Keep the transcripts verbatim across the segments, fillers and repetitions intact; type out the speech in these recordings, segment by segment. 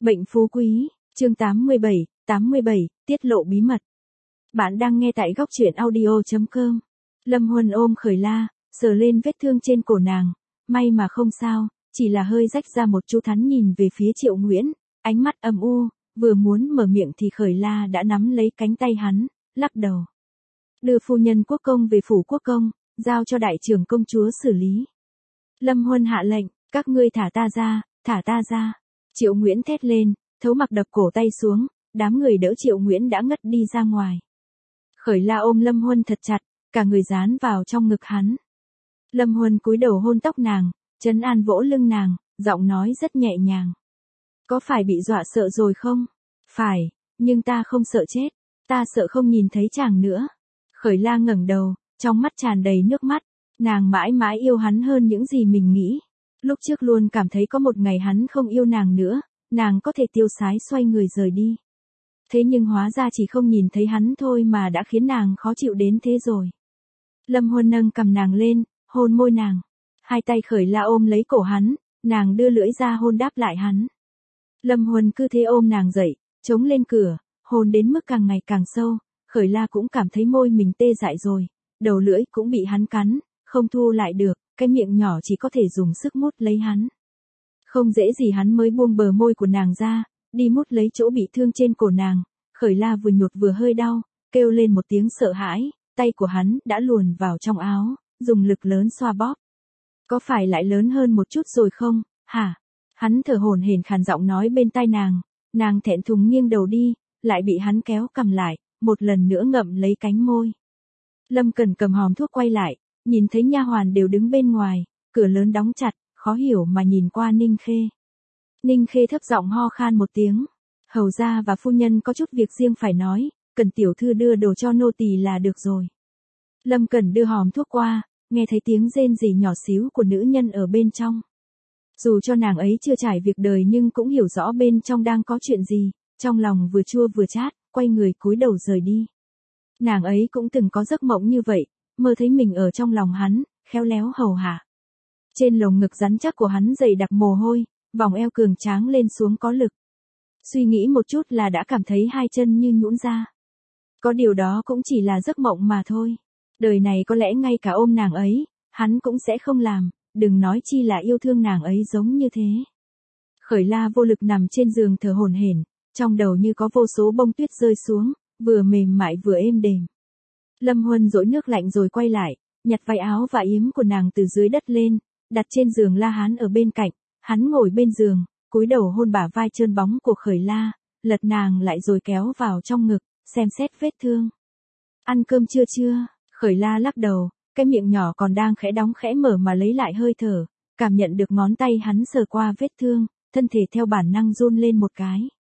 Bệnh phú quý, chương tám mươi bảy, tám mươi bảy, tiết lộ bí mật. Bạn đang nghe tại góc truyện audio chấm com. Lâm Huân ôm Khởi La, sờ lên vết thương trên cổ nàng, may mà không sao, chỉ là hơi rách ra một chút. Hắn nhìn về phía Triệu Nguyễn, ánh mắt âm u, vừa muốn mở miệng thì Khởi La đã nắm lấy cánh tay hắn, lắc đầu. Đưa phu nhân quốc công về phủ quốc công, giao cho đại trưởng công chúa xử lý. Lâm Huân hạ lệnh, các ngươi thả ta ra, thả ta ra. Triệu Nguyễn thét lên, Thấu Mặc đập cổ tay xuống, đám người đỡ Triệu Nguyễn đã ngất đi ra ngoài. Khởi La ôm Lâm Huân thật chặt, cả người dán vào trong ngực hắn. Lâm Huân cúi đầu hôn tóc nàng, trấn an vỗ lưng nàng, giọng nói rất nhẹ nhàng. Có phải bị dọa sợ rồi không? Phải, nhưng ta không sợ chết, ta sợ không nhìn thấy chàng nữa. Khởi La ngẩng đầu, trong mắt tràn đầy nước mắt, nàng mãi mãi yêu hắn hơn những gì mình nghĩ. Lúc trước luôn cảm thấy có một ngày hắn không yêu nàng nữa, nàng có thể tiêu sái xoay người rời đi. Thế nhưng hóa ra chỉ không nhìn thấy hắn thôi mà đã khiến nàng khó chịu đến thế rồi. Lâm Huân nâng cầm nàng lên, hôn môi nàng. Hai tay Khởi La ôm lấy cổ hắn, nàng đưa lưỡi ra hôn đáp lại hắn. Lâm Huân cứ thế ôm nàng dậy, chống lên cửa, hôn đến mức càng ngày càng sâu. Khởi La cũng cảm thấy môi mình tê dại rồi, đầu lưỡi cũng bị hắn cắn, không thu lại được, cái miệng nhỏ chỉ có thể dùng sức mút lấy hắn. Không dễ gì hắn mới buông bờ môi của nàng ra, đi mút lấy chỗ bị thương trên cổ nàng. Khởi La vừa nhột vừa hơi đau, kêu lên một tiếng sợ hãi, tay của hắn đã luồn vào trong áo, dùng lực lớn xoa bóp. Có phải lại lớn hơn một chút rồi không, hả? Hắn thở hổn hển khàn giọng nói bên tai nàng, nàng thẹn thùng nghiêng đầu đi, lại bị hắn kéo cầm lại, một lần nữa ngậm lấy cánh môi. Lâm Cẩn cầm hòm thuốc quay lại, nhìn thấy nha hoàn đều đứng bên ngoài, cửa lớn đóng chặt, khó hiểu mà nhìn qua Ninh Khê. Ninh Khê thấp giọng ho khan một tiếng, hầu gia và phu nhân có chút việc riêng phải nói, cần tiểu thư đưa đồ cho nô tỳ là được rồi. Lâm Cẩn đưa hòm thuốc qua, nghe thấy tiếng rên rỉ nhỏ xíu của nữ nhân ở bên trong. Dù cho nàng ấy chưa trải việc đời nhưng cũng hiểu rõ bên trong đang có chuyện gì, trong lòng vừa chua vừa chát, quay người cúi đầu rời đi. Nàng ấy cũng từng có giấc mộng như vậy, mơ thấy mình ở trong lòng hắn, khéo léo hầu hạ. Trên lồng ngực rắn chắc của hắn dày đặc mồ hôi, vòng eo cường tráng lên xuống có lực. Suy nghĩ một chút là đã cảm thấy hai chân như nhũn ra. Có điều đó cũng chỉ là giấc mộng mà thôi. Đời này có lẽ ngay cả ôm nàng ấy, hắn cũng sẽ không làm, đừng nói chi là yêu thương nàng ấy giống như thế. Khởi La vô lực nằm trên giường thở hổn hển, trong đầu như có vô số bông tuyết rơi xuống, vừa mềm mại vừa êm đềm. Lâm Huân dội nước lạnh rồi quay lại, nhặt váy áo và yếm của nàng từ dưới đất lên, đặt trên giường La Hán ở bên cạnh, hắn ngồi bên giường, cúi đầu hôn bả vai trơn bóng của Khởi La, lật nàng lại rồi kéo vào trong ngực, xem xét vết thương. Ăn cơm chưa chưa? Khởi La lắc đầu, cái miệng nhỏ còn đang khẽ đóng khẽ mở mà lấy lại hơi thở, cảm nhận được ngón tay hắn sờ qua vết thương, thân thể theo bản năng run lên một cái.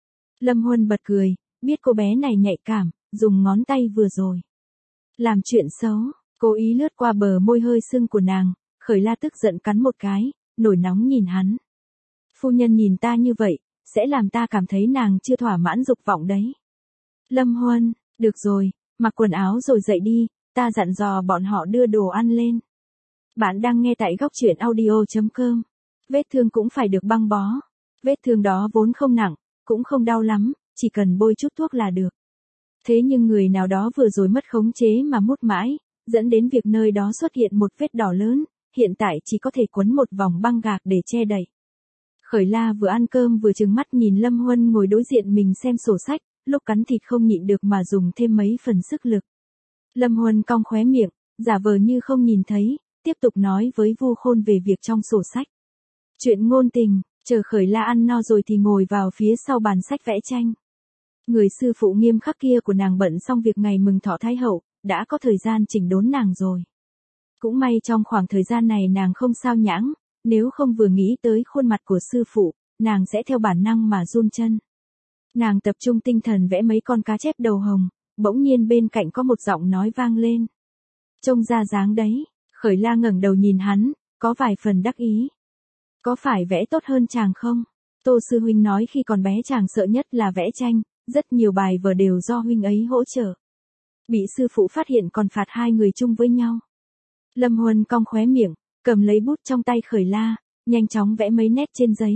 Lâm Huân bật cười, biết cô bé này nhạy cảm, dùng ngón tay vừa rồi làm chuyện xấu, cố ý lướt qua bờ môi hơi sưng của nàng. Khởi La tức giận cắn một cái, nổi nóng nhìn hắn. Phu nhân nhìn ta như vậy, sẽ làm ta cảm thấy nàng chưa thỏa mãn dục vọng đấy. Lâm Huân, được rồi, mặc quần áo rồi dậy đi, ta dặn dò bọn họ đưa đồ ăn lên. Bạn đang nghe tại góc truyện audio chấm com. Vết thương cũng phải được băng bó. Vết thương đó vốn không nặng, cũng không đau lắm, chỉ cần bôi chút thuốc là được. Thế nhưng người nào đó vừa rồi mất khống chế mà mút mãi, dẫn đến việc nơi đó xuất hiện một vết đỏ lớn, hiện tại chỉ có thể quấn một vòng băng gạc để che đậy. Khởi La vừa ăn cơm vừa trừng mắt nhìn Lâm Huân ngồi đối diện mình xem sổ sách, lúc cắn thịt không nhịn được mà dùng thêm mấy phần sức lực. Lâm Huân cong khóe miệng, giả vờ như không nhìn thấy, tiếp tục nói với Vu Khôn về việc trong sổ sách. Chuyện ngôn tình, chờ Khởi La ăn no rồi thì ngồi vào phía sau bàn sách vẽ tranh. Người sư phụ nghiêm khắc kia của nàng bận xong việc ngày mừng thọ Thái Hậu, đã có thời gian chỉnh đốn nàng rồi. Cũng may trong khoảng thời gian này nàng không sao nhãng, nếu không vừa nghĩ tới khuôn mặt của sư phụ, nàng sẽ theo bản năng mà run chân. Nàng tập trung tinh thần vẽ mấy con cá chép đầu hồng, bỗng nhiên bên cạnh có một giọng nói vang lên. Trông ra dáng đấy, Khởi La ngẩng đầu nhìn hắn, có vài phần đắc ý. Có phải vẽ tốt hơn chàng không? Tô sư huynh nói khi còn bé chàng sợ nhất là vẽ tranh, rất nhiều bài vở đều do huynh ấy hỗ trợ. Bị sư phụ phát hiện còn phạt hai người chung với nhau. Lâm Huân cong khóe miệng, cầm lấy bút trong tay Khởi La, nhanh chóng vẽ mấy nét trên giấy,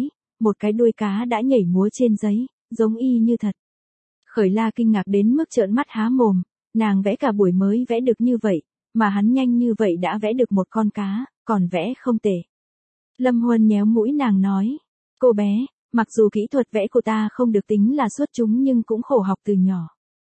một cái đuôi cá đã nhảy múa trên giấy, giống y như thật. Khởi La kinh ngạc đến mức trợn mắt há mồm, nàng vẽ cả buổi mới vẽ được như vậy, mà hắn nhanh như vậy đã vẽ được một con cá, còn vẽ không tệ. Lâm Huân nhéo mũi nàng nói, cô bé, mặc dù kỹ thuật vẽ của ta không được tính là xuất chúng nhưng cũng khổ học từ nhỏ.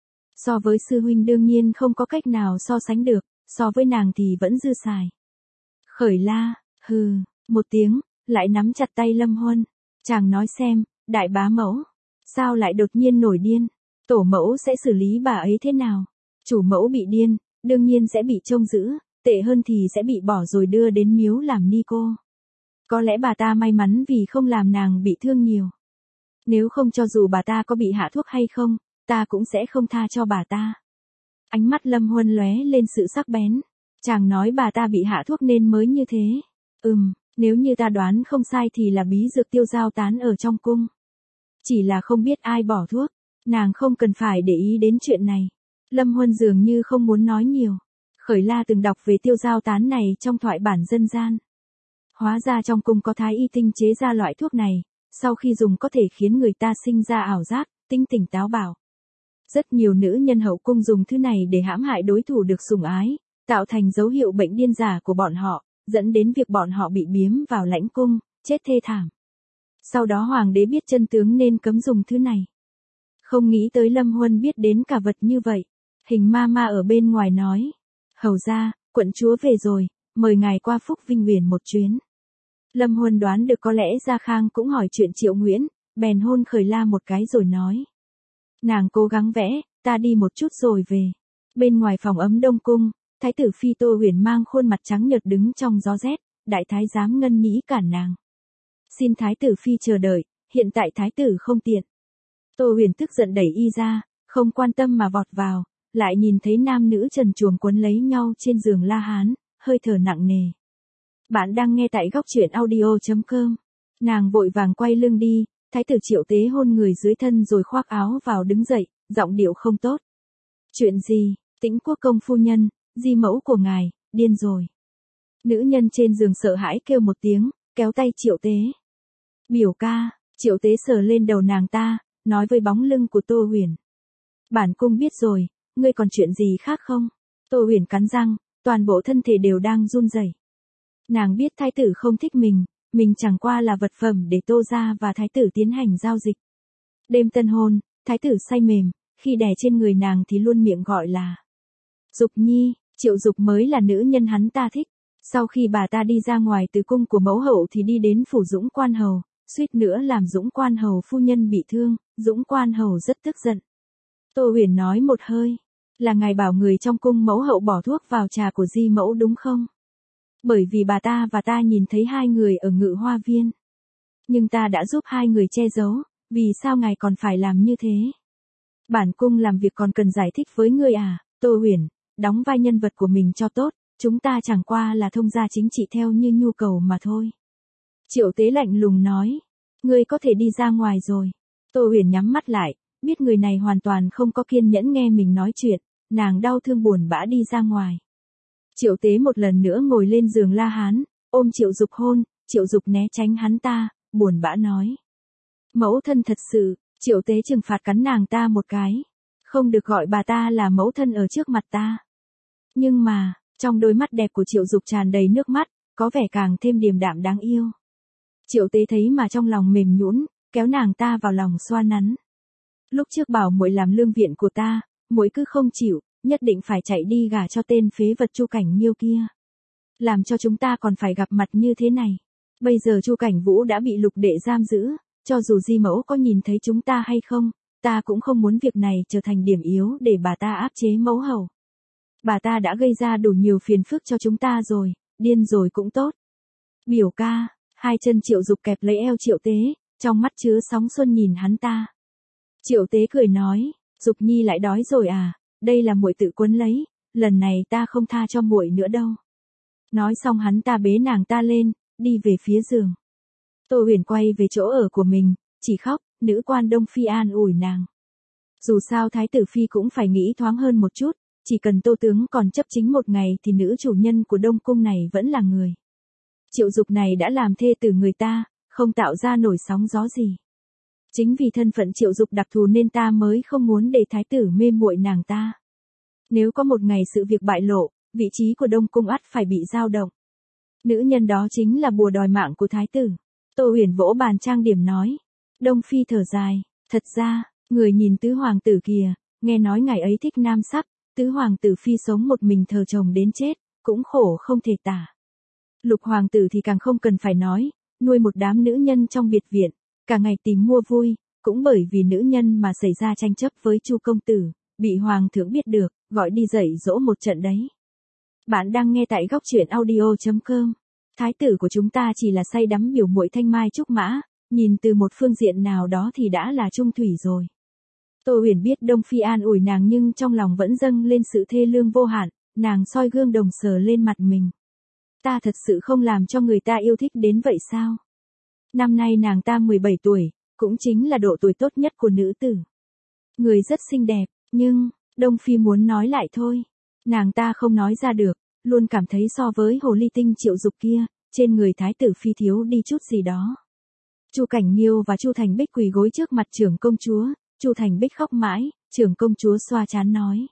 So với sư huynh đương nhiên không có cách nào so sánh được, so với nàng thì vẫn dư xài. Khởi La, hừ, một tiếng, lại nắm chặt tay Lâm Huân. Chàng nói xem, đại bá mẫu, sao lại đột nhiên nổi điên? Tổ mẫu sẽ xử lý bà ấy thế nào? Chủ mẫu bị điên, đương nhiên sẽ bị trông giữ, tệ hơn thì sẽ bị bỏ rồi đưa đến miếu làm ni cô. Có lẽ bà ta may mắn vì không làm nàng bị thương nhiều. Nếu không cho dù bà ta có bị hạ thuốc hay không, ta cũng sẽ không tha cho bà ta. Ánh mắt Lâm Huân lóe lên sự sắc bén. Chàng nói bà ta bị hạ thuốc nên mới như thế. Ừm, nếu như ta đoán không sai thì là bí dược tiêu dao tán ở trong cung. Chỉ là không biết ai bỏ thuốc, nàng không cần phải để ý đến chuyện này. Lâm Huân dường như không muốn nói nhiều. Khởi La từng đọc về tiêu dao tán này trong thoại bản dân gian. Hóa ra trong cung có thái y tinh chế ra loại thuốc này, sau khi dùng có thể khiến người ta sinh ra ảo giác, tinh tỉnh táo bảo. Rất nhiều nữ nhân hậu cung dùng thứ này để hãm hại đối thủ được sủng ái, tạo thành dấu hiệu bệnh điên giả của bọn họ, dẫn đến việc bọn họ bị biếm vào lãnh cung, chết thê thảm. Sau đó hoàng đế biết chân tướng nên cấm dùng thứ này. Không nghĩ tới Lâm Huân biết đến cả vật như vậy. Hình ma ma ở bên ngoài nói. Hầu ra, quận chúa về rồi, mời ngài qua Phúc Vinh Huyền một chuyến. Lâm Huân đoán được có lẽ Gia Khang cũng hỏi chuyện Triệu Nguyễn, bèn hôn Khởi La một cái rồi nói. Nàng cố gắng vẽ, ta đi một chút rồi về. Bên ngoài phòng ấm Đông Cung, Thái tử Phi Tô Huyền mang khuôn mặt trắng nhợt đứng trong gió rét, đại thái giám ngân nhĩ cản nàng. Xin Thái tử Phi chờ đợi, hiện tại Thái tử không tiện. Tô Huyền tức giận đẩy y ra, không quan tâm mà vọt vào, lại nhìn thấy nam nữ trần truồng quấn lấy nhau trên giường La Hán, hơi thở nặng nề. Bạn đang nghe tại góc truyện audio chấm com. Nàng vội vàng quay lưng đi, Thái tử Triệu Tế hôn người dưới thân rồi khoác áo vào đứng dậy, giọng điệu không tốt. Chuyện gì, Tĩnh Quốc công phu nhân, di mẫu của ngài, điên rồi. Nữ nhân trên giường sợ hãi kêu một tiếng, kéo tay Triệu Tế. Biểu ca, Triệu Tế sờ lên đầu nàng ta, nói với bóng lưng của Tô Huyền. Bản cung biết rồi, ngươi còn chuyện gì khác không? Tô Huyền cắn răng, toàn bộ thân thể đều đang run rẩy. Nàng biết thái tử không thích mình, mình chẳng qua là vật phẩm để Tô gia và thái tử tiến hành giao dịch. Đêm tân hôn, thái tử say mềm, khi đè trên người nàng thì luôn miệng gọi là Dục Nhi, Triệu Dục mới là nữ nhân hắn ta thích. Sau khi bà ta đi ra ngoài từ cung của mẫu hậu thì đi đến phủ Dũng Quan Hầu, suýt nữa làm Dũng Quan Hầu phu nhân bị thương, Dũng Quan Hầu rất tức giận. Tô Huyền nói một hơi, là ngài bảo người trong cung mẫu hậu bỏ thuốc vào trà của di mẫu đúng không? Bởi vì bà ta và ta nhìn thấy hai người ở Ngự Hoa Viên. Nhưng ta đã giúp hai người che giấu, vì sao ngài còn phải làm như thế? Bản cung làm việc còn cần giải thích với ngươi à, Tô Huyền, đóng vai nhân vật của mình cho tốt, chúng ta chẳng qua là thông gia chính trị theo như nhu cầu mà thôi. Triệu Tế lạnh lùng nói, ngươi có thể đi ra ngoài rồi. Tô Huyền nhắm mắt lại, biết người này hoàn toàn không có kiên nhẫn nghe mình nói chuyện, nàng đau thương buồn bã đi ra ngoài. Triệu Tế một lần nữa ngồi lên giường La Hán, ôm Triệu Dục hôn, Triệu Dục né tránh hắn ta, buồn bã nói. Mẫu thân thật sự, Triệu Tế trừng phạt cắn nàng ta một cái. Không được gọi bà ta là mẫu thân ở trước mặt ta. Nhưng mà, trong đôi mắt đẹp của Triệu Dục tràn đầy nước mắt, có vẻ càng thêm điềm đạm đáng yêu. Triệu Tế thấy mà trong lòng mềm nhũn, kéo nàng ta vào lòng xoa nắn. Lúc trước bảo muội làm lương viện của ta, muội cứ không chịu, nhất định phải chạy đi gả cho tên phế vật Chu Cảnh Nhiêu kia. Làm cho chúng ta còn phải gặp mặt như thế này. Bây giờ Chu Cảnh Vũ đã bị Lục đệ giam giữ, cho dù di mẫu có nhìn thấy chúng ta hay không, ta cũng không muốn việc này trở thành điểm yếu để bà ta áp chế mẫu hậu. Bà ta đã gây ra đủ nhiều phiền phức cho chúng ta rồi, điên rồi cũng tốt. Biểu ca, hai chân Triệu Dục kẹp lấy eo Triệu Tế, trong mắt chứa sóng xuân nhìn hắn ta. Triệu Tế cười nói, Dục Nhi lại đói rồi à, đây là muội tự quấn lấy, lần này ta không tha cho muội nữa đâu. Nói xong hắn ta bế nàng ta lên, đi về phía giường. Tô Huyền quay về chỗ ở của mình, chỉ khóc, nữ quan Đông Phi an ủi nàng. Dù sao thái tử Phi cũng phải nghĩ thoáng hơn một chút, chỉ cần Tô tướng còn chấp chính một ngày thì nữ chủ nhân của Đông Cung này vẫn là người. Triệu Dục này đã làm thê tử người ta, không tạo ra nổi sóng gió gì. Chính vì thân phận Triệu Dục đặc thù nên ta mới không muốn để thái tử mê muội nàng ta. Nếu có một ngày sự việc bại lộ, vị trí của Đông Cung ắt phải bị dao động. Nữ nhân đó chính là bùa đòi mạng của thái tử. Tô Huyền vỗ bàn trang điểm nói. Đông Phi thở dài, thật ra, người nhìn tứ hoàng tử kìa, nghe nói ngày ấy thích nam sắc, tứ hoàng tử Phi sống một mình thờ chồng đến chết, cũng khổ không thể tả. Lục hoàng tử thì càng không cần phải nói, nuôi một đám nữ nhân trong biệt viện, cả ngày tìm mua vui, cũng bởi vì nữ nhân mà xảy ra tranh chấp với Chu công tử, bị hoàng thượng biết được, gọi đi dạy dỗ một trận đấy. Bạn đang nghe tại góc truyện audio chấm com. Thái tử của chúng ta chỉ là say đắm biểu muội thanh mai trúc mã, nhìn từ một phương diện nào đó thì đã là trung thủy rồi. Tô Huyền biết Đông Phi an ủi nàng nhưng trong lòng vẫn dâng lên sự thê lương vô hạn, nàng soi gương đồng sờ lên mặt mình. Ta thật sự không làm cho người ta yêu thích đến vậy sao? Năm nay nàng ta mười bảy tuổi, cũng chính là độ tuổi tốt nhất của nữ tử. Người rất xinh đẹp, nhưng, Đông Phi muốn nói lại thôi. Nàng ta không nói ra được, luôn cảm thấy so với hồ ly tinh Triệu Dục kia, trên người thái tử Phi thiếu đi chút gì đó. Chu Cảnh Nghiêu và Chu Thành Bích quỳ gối trước mặt trưởng công chúa, Chu Thành Bích khóc mãi, trưởng công chúa xoa trán nói.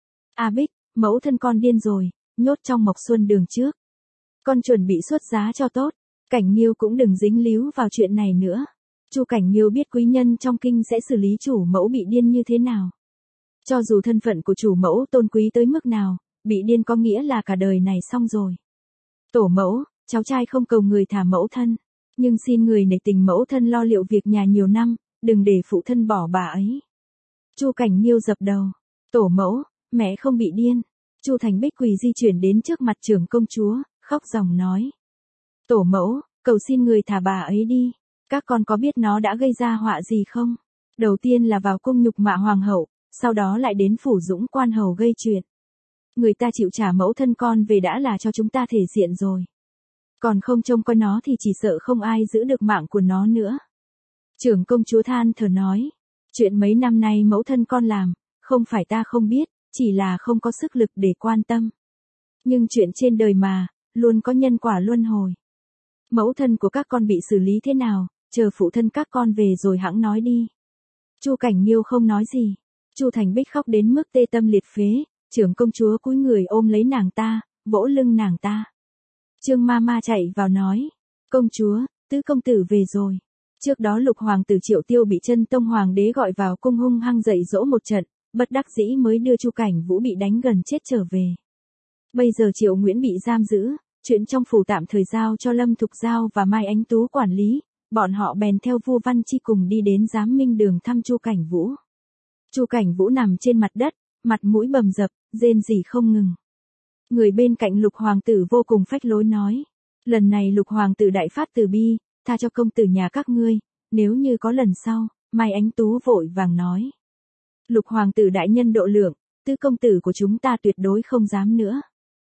A Bích, mẫu thân con điên rồi, nhốt trong Mộc Xuân đường trước. Con chuẩn bị xuất giá cho tốt, Cảnh Nghiêu cũng đừng dính líu vào chuyện này nữa. Chu Cảnh Nghiêu biết quý nhân trong kinh sẽ xử lý chủ mẫu bị điên như thế nào. Cho dù thân phận của chủ mẫu tôn quý tới mức nào, bị điên có nghĩa là cả đời này xong rồi. Tổ mẫu, cháu trai không cầu người thả mẫu thân, nhưng xin người nể tình mẫu thân lo liệu việc nhà nhiều năm, đừng để phụ thân bỏ bà ấy. Chu Cảnh Nghiêu dập đầu. Tổ mẫu, mẹ không bị điên. Chu Thành Bích quỳ di chuyển đến trước mặt trưởng công chúa, khóc ròng nói. Tổ mẫu, cầu xin người thả bà ấy đi. Các con có biết nó đã gây ra họa gì không? Đầu tiên là vào cung nhục mạ hoàng hậu, sau đó lại đến phủ Dũng quan hầu gây chuyện. Người ta chịu trả mẫu thân con về đã là cho chúng ta thể diện rồi. Còn không trông coi nó thì chỉ sợ không ai giữ được mạng của nó nữa. Trưởng công chúa than thở nói. Chuyện mấy năm nay mẫu thân con làm, không phải ta không biết, chỉ là không có sức lực để quan tâm. Nhưng chuyện trên đời mà, luôn có nhân quả luân hồi. Mẫu thân của các con bị xử lý thế nào, chờ phụ thân các con về rồi hẵng nói đi. Chu Cảnh Nghiêu không nói gì. Chu Thành Bích khóc đến mức tê tâm liệt phế, trưởng công chúa cúi người ôm lấy nàng ta, vỗ lưng nàng ta. Trương ma ma chạy vào nói, công chúa, tứ công tử về rồi. Trước đó lục hoàng tử Triệu Tiêu bị Chân Tông hoàng đế gọi vào cung hung hăng dạy dỗ một trận, bất đắc dĩ mới đưa Chu Cảnh Vũ bị đánh gần chết trở về. Bây giờ Triệu Nguyễn bị giam giữ, chuyện trong phủ tạm thời giao cho Lâm Thục Giao và Mai Ánh Tú quản lý, bọn họ bèn theo Vu Văn Chi cùng đi đến Giám Minh Đường thăm Chu Cảnh Vũ. Chu Cảnh Vũ nằm trên mặt đất, mặt mũi bầm dập, rên rỉ không ngừng. Người bên cạnh lục hoàng tử vô cùng phách lối nói, lần này lục hoàng tử đại phát từ bi, tha cho công tử nhà các ngươi, nếu như có lần sau, Mai Ánh Tú vội vàng nói. Lục hoàng tử đại nhân độ lượng, tứ công tử của chúng ta tuyệt đối không dám nữa.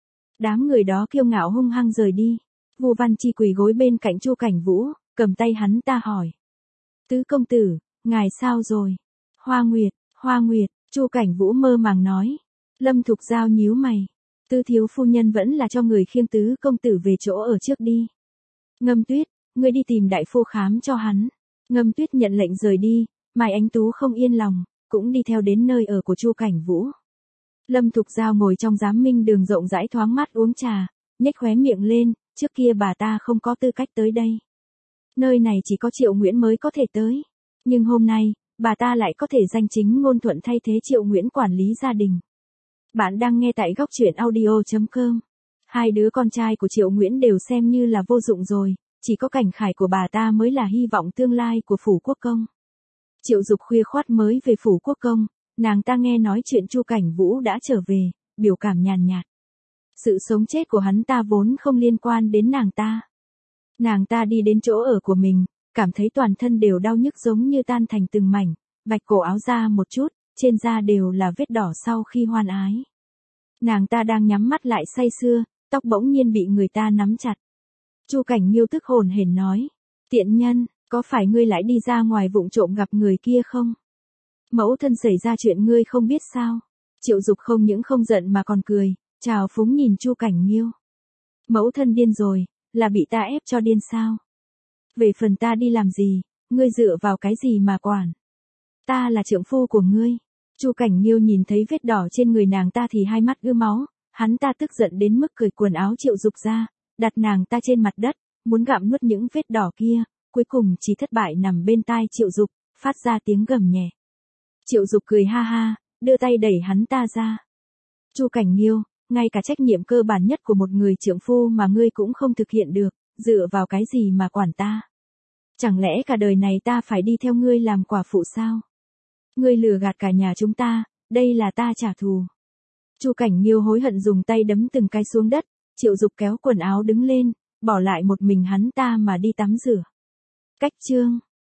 Đám người đó kiêu ngạo hung hăng rời đi. Vu Văn Chi quỳ gối bên cạnh Chu Cảnh Vũ, cầm tay hắn ta hỏi. Tứ công tử, ngài sao rồi? Hoa Nguyệt, Hoa Nguyệt, Chu Cảnh Vũ mơ màng nói. Lâm Thục Giao nhíu mày. Tư thiếu phu nhân vẫn là cho người khiêng tứ công tử về chỗ ở trước đi. Ngâm Tuyết, ngươi đi tìm đại phu khám cho hắn. Ngâm Tuyết nhận lệnh rời đi, Mai Ánh Tú không yên lòng, cũng đi theo đến nơi ở của Chu Cảnh Vũ. Lâm Thục Giao ngồi trong Giám Minh Đường rộng rãi thoáng mát uống trà, nhếch khóe miệng lên, trước kia bà ta không có tư cách tới đây. Nơi này chỉ có Triệu Nguyễn mới có thể tới. Nhưng hôm nay, bà ta lại có thể danh chính ngôn thuận thay thế Triệu Nguyễn quản lý gia đình. Bạn đang nghe tại góc truyện audio chấm com. Hai đứa con trai của Triệu Nguyễn đều xem như là vô dụng rồi, chỉ có Cảnh Khải của bà ta mới là hy vọng tương lai của phủ quốc công. Triệu Dục khuya khoắt mới về phủ quốc công, nàng ta nghe nói chuyện Chu Cảnh Vũ đã trở về, biểu cảm nhàn nhạt. Sự sống chết của hắn ta vốn không liên quan đến nàng ta. Nàng ta đi đến chỗ ở của mình, cảm thấy toàn thân đều đau nhức giống như tan thành từng mảnh, vạch cổ áo ra một chút, trên da đều là vết đỏ sau khi hoan ái. Nàng ta đang nhắm mắt lại say sưa, tóc bỗng nhiên bị người ta nắm chặt. Chu Cảnh Nghiêu tức hồn hển nói, tiện nhân, có phải ngươi lại đi ra ngoài vụng trộm gặp người kia không? Mẫu thân xảy ra chuyện ngươi không biết sao? Triệu Dục không những không giận mà còn cười, trào phúng nhìn Chu Cảnh Nghiêu. Mẫu thân điên rồi, là bị ta ép cho điên sao? Về phần ta đi làm gì, ngươi dựa vào cái gì mà quản? Ta là trượng phu của ngươi. Chu Cảnh Nghiêu nhìn thấy vết đỏ trên người nàng ta thì hai mắt ưa máu, hắn ta tức giận đến mức cởi quần áo Triệu Dục ra, đặt nàng ta trên mặt đất, muốn gặm nuốt những vết đỏ kia, cuối cùng chỉ thất bại nằm bên tai Triệu Dục, phát ra tiếng gầm nhẹ. Triệu Dục cười ha ha, đưa tay đẩy hắn ta ra. Chu Cảnh Nghiêu, ngay cả trách nhiệm cơ bản nhất của một người trượng phu mà ngươi cũng không thực hiện được, dựa vào cái gì mà quản ta? Chẳng lẽ cả đời này ta phải đi theo ngươi làm quả phụ sao? Ngươi lừa gạt cả nhà chúng ta, đây là ta trả thù. Chu Cảnh Nghiêu hối hận dùng tay đấm từng cái xuống đất, Triệu Dục kéo quần áo đứng lên, bỏ lại một mình hắn ta mà đi tắm rửa. Cách chương